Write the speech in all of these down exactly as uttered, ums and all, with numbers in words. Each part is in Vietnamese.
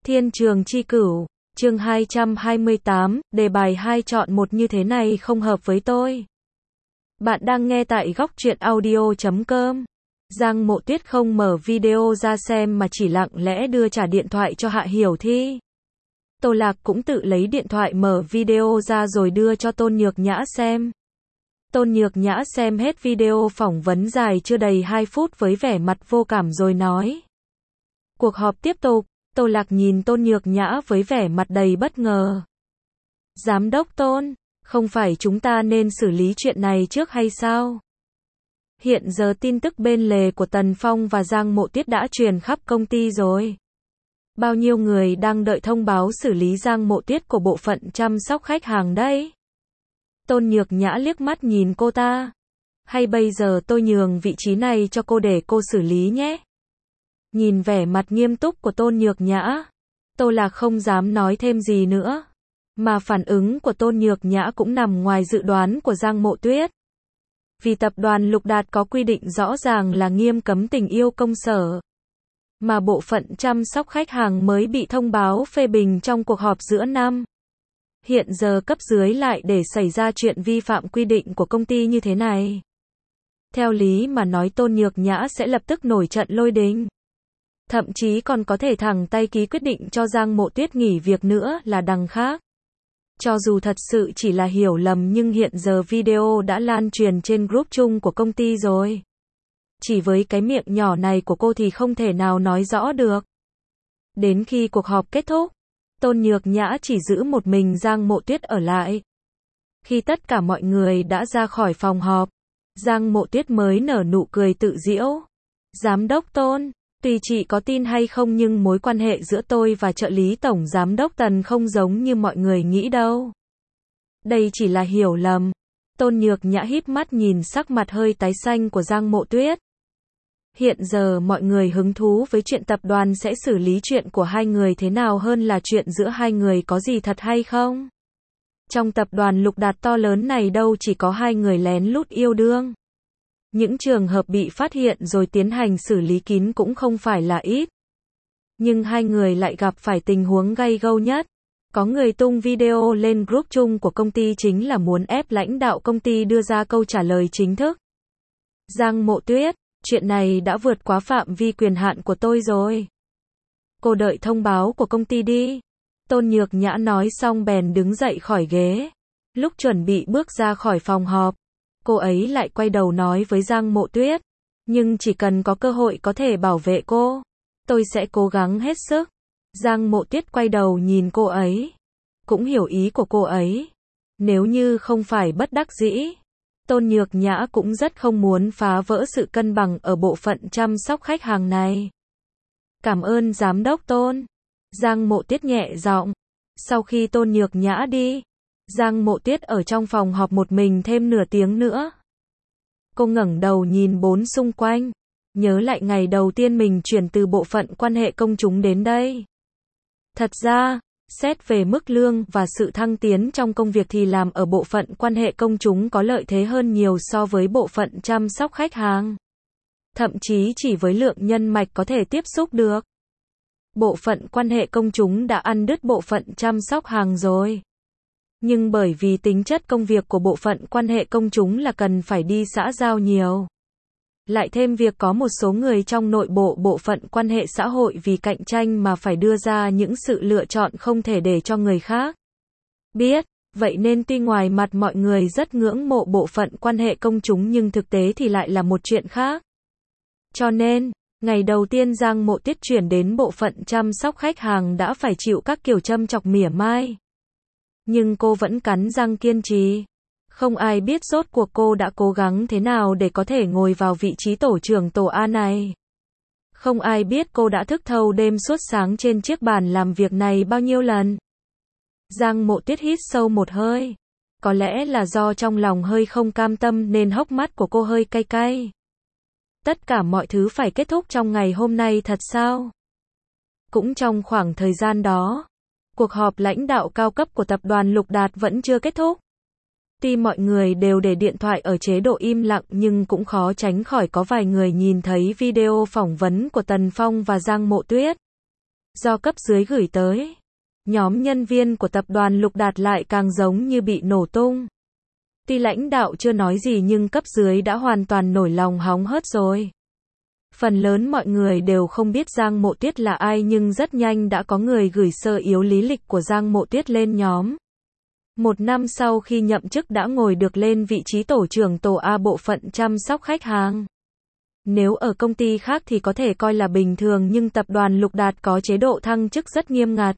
Thiên trường chi cửu, chương hai trăm hai mươi tám, đề bài hai chọn một như thế này không hợp với tôi. Bạn đang nghe tại góc truyện audio chấm com. Giang Mộ Tuyết không mở video ra xem mà chỉ lặng lẽ đưa trả điện thoại cho Hạ Hiểu Thi. Tô Lạc cũng tự lấy điện thoại mở video ra rồi đưa cho Tôn Nhược Nhã xem. Tôn Nhược Nhã xem hết video phỏng vấn dài chưa đầy hai phút với vẻ mặt vô cảm rồi nói. Cuộc họp tiếp tục, Tô Lạc nhìn Tôn Nhược Nhã với vẻ mặt đầy bất ngờ. Giám đốc Tôn, không phải chúng ta nên xử lý chuyện này trước hay sao? Hiện giờ tin tức bên lề của Tần Phong và Giang Mộ Tuyết đã truyền khắp công ty rồi. Bao nhiêu người đang đợi thông báo xử lý Giang Mộ Tuyết của bộ phận chăm sóc khách hàng đấy? Tôn Nhược Nhã liếc mắt nhìn cô ta. Hay bây giờ tôi nhường vị trí này cho cô để cô xử lý nhé? Nhìn vẻ mặt nghiêm túc của Tôn Nhược Nhã, Tô Lạc không dám nói thêm gì nữa. Mà phản ứng của Tôn Nhược Nhã cũng nằm ngoài dự đoán của Giang Mộ Tuyết. Vì tập đoàn Lục Đạt có quy định rõ ràng là nghiêm cấm tình yêu công sở. Mà bộ phận chăm sóc khách hàng mới bị thông báo phê bình trong cuộc họp giữa năm. Hiện giờ cấp dưới lại để xảy ra chuyện vi phạm quy định của công ty như thế này. Theo lý mà nói Tôn Nhược Nhã sẽ lập tức nổi trận lôi đình. Thậm chí còn có thể thẳng tay ký quyết định cho Giang Mộ Tuyết nghỉ việc nữa là đằng khác. Cho dù thật sự chỉ là hiểu lầm nhưng hiện giờ video đã lan truyền trên group chung của công ty rồi. Chỉ với cái miệng nhỏ này của cô thì không thể nào nói rõ được. Đến khi cuộc họp kết thúc, Tôn Nhược Nhã chỉ giữ một mình Giang Mộ Tuyết ở lại. Khi tất cả mọi người đã ra khỏi phòng họp, Giang Mộ Tuyết mới nở nụ cười tự giễu. Giám đốc Tôn, tuy chị có tin hay không nhưng mối quan hệ giữa tôi và trợ lý tổng giám đốc Tần không giống như mọi người nghĩ đâu. Đây chỉ là hiểu lầm. Tôn Nhược Nhã híp mắt nhìn sắc mặt hơi tái xanh của Giang Mộ Tuyết. Hiện giờ mọi người hứng thú với chuyện tập đoàn sẽ xử lý chuyện của hai người thế nào hơn là chuyện giữa hai người có gì thật hay không. Trong tập đoàn Lục Đạt to lớn này đâu chỉ có hai người lén lút yêu đương. Những trường hợp bị phát hiện rồi tiến hành xử lý kín cũng không phải là ít. Nhưng hai người lại gặp phải tình huống gay gâu nhất. Có người tung video lên group chung của công ty chính là muốn ép lãnh đạo công ty đưa ra câu trả lời chính thức. Giang Mộ Tuyết, chuyện này đã vượt quá phạm vi quyền hạn của tôi rồi. Cô đợi thông báo của công ty đi. Tôn Nhược Nhã nói xong bèn đứng dậy khỏi ghế. Lúc chuẩn bị bước ra khỏi phòng họp, cô ấy lại quay đầu nói với Giang Mộ Tuyết. Nhưng chỉ cần có cơ hội có thể bảo vệ cô, tôi sẽ cố gắng hết sức. Giang Mộ Tuyết quay đầu nhìn cô ấy. Cũng hiểu ý của cô ấy. Nếu như không phải bất đắc dĩ, Tôn Nhược Nhã cũng rất không muốn phá vỡ sự cân bằng ở bộ phận chăm sóc khách hàng này. Cảm ơn giám đốc Tôn. Giang Mộ Tuyết nhẹ giọng. Sau khi Tôn Nhược Nhã đi, Giang Mộ Tuyết ở trong phòng họp một mình thêm nửa tiếng nữa. Cô ngẩng đầu nhìn bốn xung quanh, nhớ lại ngày đầu tiên mình chuyển từ bộ phận quan hệ công chúng đến đây. Thật ra, xét về mức lương và sự thăng tiến trong công việc thì làm ở bộ phận quan hệ công chúng có lợi thế hơn nhiều so với bộ phận chăm sóc khách hàng. Thậm chí chỉ với lượng nhân mạch có thể tiếp xúc được. Bộ phận quan hệ công chúng đã ăn đứt bộ phận chăm sóc hàng rồi. Nhưng bởi vì tính chất công việc của bộ phận quan hệ công chúng là cần phải đi xã giao nhiều. Lại thêm việc có một số người trong nội bộ bộ phận quan hệ xã hội vì cạnh tranh mà phải đưa ra những sự lựa chọn không thể để cho người khác biết. Vậy nên tuy ngoài mặt mọi người rất ngưỡng mộ bộ phận quan hệ công chúng nhưng thực tế thì lại là một chuyện khác. Cho nên, ngày đầu tiên Giang Mộ Tuyết chuyển đến bộ phận chăm sóc khách hàng đã phải chịu các kiểu châm chọc mỉa mai. Nhưng cô vẫn cắn răng kiên trì. Không ai biết rốt cuộc cô đã cố gắng thế nào để có thể ngồi vào vị trí tổ trưởng tổ A này. Không ai biết cô đã thức thâu đêm suốt sáng trên chiếc bàn làm việc này bao nhiêu lần. Giang Mộ Tuyết hít sâu một hơi. Có lẽ là do trong lòng hơi không cam tâm nên hốc mắt của cô hơi cay cay. Tất cả mọi thứ phải kết thúc trong ngày hôm nay thật sao? Cũng trong khoảng thời gian đó, cuộc họp lãnh đạo cao cấp của tập đoàn Lục Đạt vẫn chưa kết thúc. Tuy mọi người đều để điện thoại ở chế độ im lặng nhưng cũng khó tránh khỏi có vài người nhìn thấy video phỏng vấn của Tần Phong và Giang Mộ Tuyết. do cấp dưới gửi tới. Nhóm nhân viên của tập đoàn Lục Đạt lại càng giống như bị nổ tung. Tuy lãnh đạo chưa nói gì nhưng cấp dưới đã hoàn toàn nổi lòng hóng hớt rồi. Phần lớn mọi người đều không biết Giang Mộ Tuyết là ai nhưng rất nhanh đã có người gửi sơ yếu lý lịch của Giang Mộ Tuyết lên nhóm. Một năm sau khi nhậm chức đã ngồi được lên vị trí tổ trưởng tổ A bộ phận chăm sóc khách hàng. Nếu ở công ty khác thì có thể coi là bình thường nhưng tập đoàn Lục Đạt có chế độ thăng chức rất nghiêm ngặt.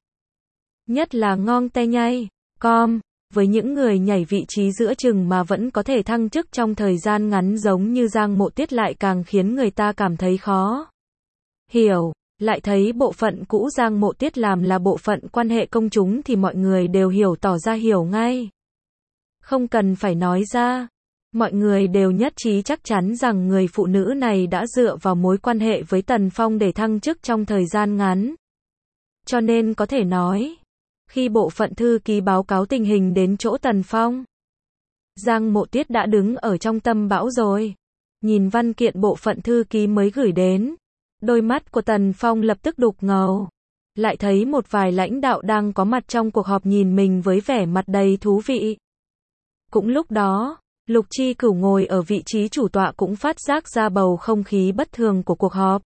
Nhất là ngon te nhây, com, với những người nhảy vị trí giữa chừng mà vẫn có thể thăng chức trong thời gian ngắn giống như Giang Mộ Tuyết lại càng khiến người ta cảm thấy khó hiểu. Lại thấy bộ phận cũ Giang Mộ Tuyết làm là bộ phận quan hệ công chúng thì mọi người đều hiểu tỏ ra hiểu ngay. Không cần phải nói ra. Mọi người đều nhất trí chắc chắn rằng người phụ nữ này đã dựa vào mối quan hệ với Tần Phong để thăng chức trong thời gian ngắn. Cho nên có thể nói, khi bộ phận thư ký báo cáo tình hình đến chỗ Tần Phong, Giang Mộ Tuyết đã đứng ở trong tâm bão rồi. Nhìn văn kiện bộ phận thư ký mới gửi đến, đôi mắt của Tần Phong lập tức đục ngầu. Lại thấy một vài lãnh đạo đang có mặt trong cuộc họp nhìn mình với vẻ mặt đầy thú vị. Cũng lúc đó, Lục Chi Cửu ngồi ở vị trí chủ tọa cũng phát giác ra bầu không khí bất thường của cuộc họp.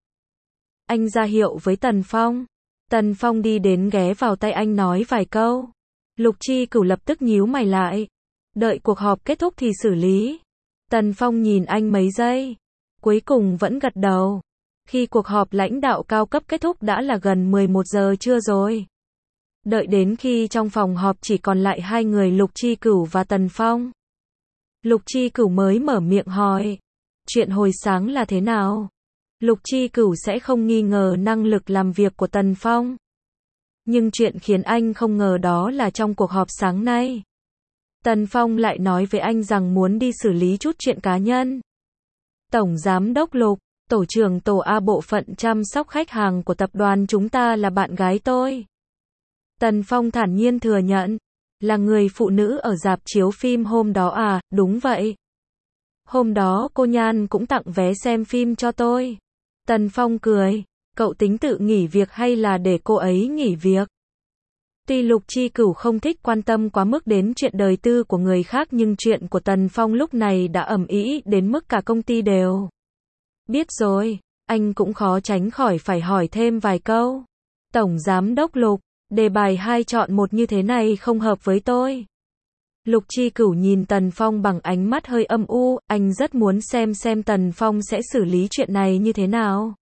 Anh ra hiệu với Tần Phong. Tần Phong đi đến ghé vào tay anh nói vài câu. Lục Chi Cửu lập tức nhíu mày lại. Đợi cuộc họp kết thúc thì xử lý. Tần Phong nhìn anh mấy giây. Cuối cùng vẫn gật đầu. Khi cuộc họp lãnh đạo cao cấp kết thúc đã là gần mười một giờ trưa rồi. Đợi đến khi trong phòng họp chỉ còn lại hai người Lục Chi Cửu và Tần Phong. Lục Chi Cửu mới mở miệng hỏi. Chuyện hồi sáng là thế nào? Lục Chi Cửu sẽ không nghi ngờ năng lực làm việc của Tần Phong. Nhưng chuyện khiến anh không ngờ đó là trong cuộc họp sáng nay, Tần Phong lại nói với anh rằng muốn đi xử lý chút chuyện cá nhân. Tổng Giám đốc Lục, tổ trưởng tổ A bộ phận chăm sóc khách hàng của tập đoàn chúng ta là bạn gái tôi. Tần Phong thản nhiên thừa nhận. Là người phụ nữ ở rạp chiếu phim hôm đó à? Đúng vậy. Hôm đó cô Nhan cũng tặng vé xem phim cho tôi. Tần Phong cười. Cậu tính tự nghỉ việc hay là để cô ấy nghỉ việc? Tuy Lục Chi Cửu không thích quan tâm quá mức đến chuyện đời tư của người khác nhưng chuyện của Tần Phong lúc này đã ầm ĩ đến mức cả công ty đều biết rồi. Anh cũng khó tránh khỏi phải hỏi thêm vài câu. Tổng Giám đốc Lục, đề bài hai chọn một như thế này không hợp với tôi. Lục Chi Cửu nhìn Tần Phong bằng ánh mắt hơi âm u, anh rất muốn xem xem Tần Phong sẽ xử lý chuyện này như thế nào.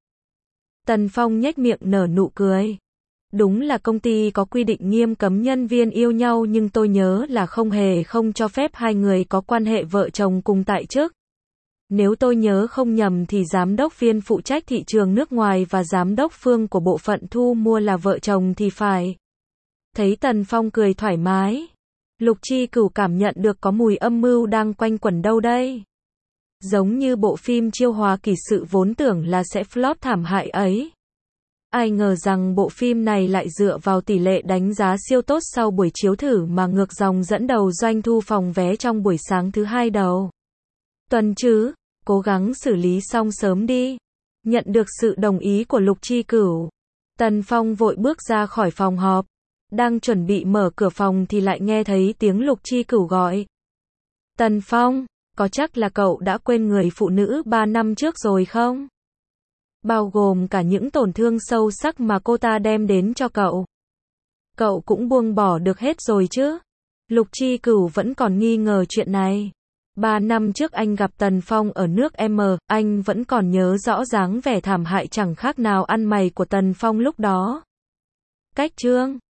Tần Phong nhếch miệng nở nụ cười. Đúng là công ty có quy định nghiêm cấm nhân viên yêu nhau nhưng tôi nhớ là không hề không cho phép hai người có quan hệ vợ chồng cùng tại chức. Nếu tôi nhớ không nhầm thì giám đốc viên phụ trách thị trường nước ngoài và giám đốc phương của bộ phận thu mua là vợ chồng thì phải. Thấy Tần Phong cười thoải mái, Lục Chi Cửu cảm nhận được có mùi âm mưu đang quanh quẩn đâu đây. Giống như bộ phim Chiêu Hòa Kỳ Sự vốn tưởng là sẽ flop thảm hại ấy. Ai ngờ rằng bộ phim này lại dựa vào tỷ lệ đánh giá siêu tốt sau buổi chiếu thử mà ngược dòng dẫn đầu doanh thu phòng vé trong buổi sáng thứ hai đầu tuần chứ. Cố gắng xử lý xong sớm đi. Nhận được sự đồng ý của Lục Chi Cửu, Tần Phong vội bước ra khỏi phòng họp. Đang chuẩn bị mở cửa phòng thì lại nghe thấy tiếng Lục Chi Cửu gọi. Tần Phong, có chắc là cậu đã quên người phụ nữ ba năm trước rồi không? Bao gồm cả những tổn thương sâu sắc mà cô ta đem đến cho cậu. Cậu cũng buông bỏ được hết rồi chứ? Lục Chi Cửu vẫn còn nghi ngờ chuyện này. Ba năm trước anh gặp Tần Phong ở nước M, anh vẫn còn nhớ rõ dáng vẻ thảm hại chẳng khác nào ăn mày của Tần Phong lúc đó. Cách chương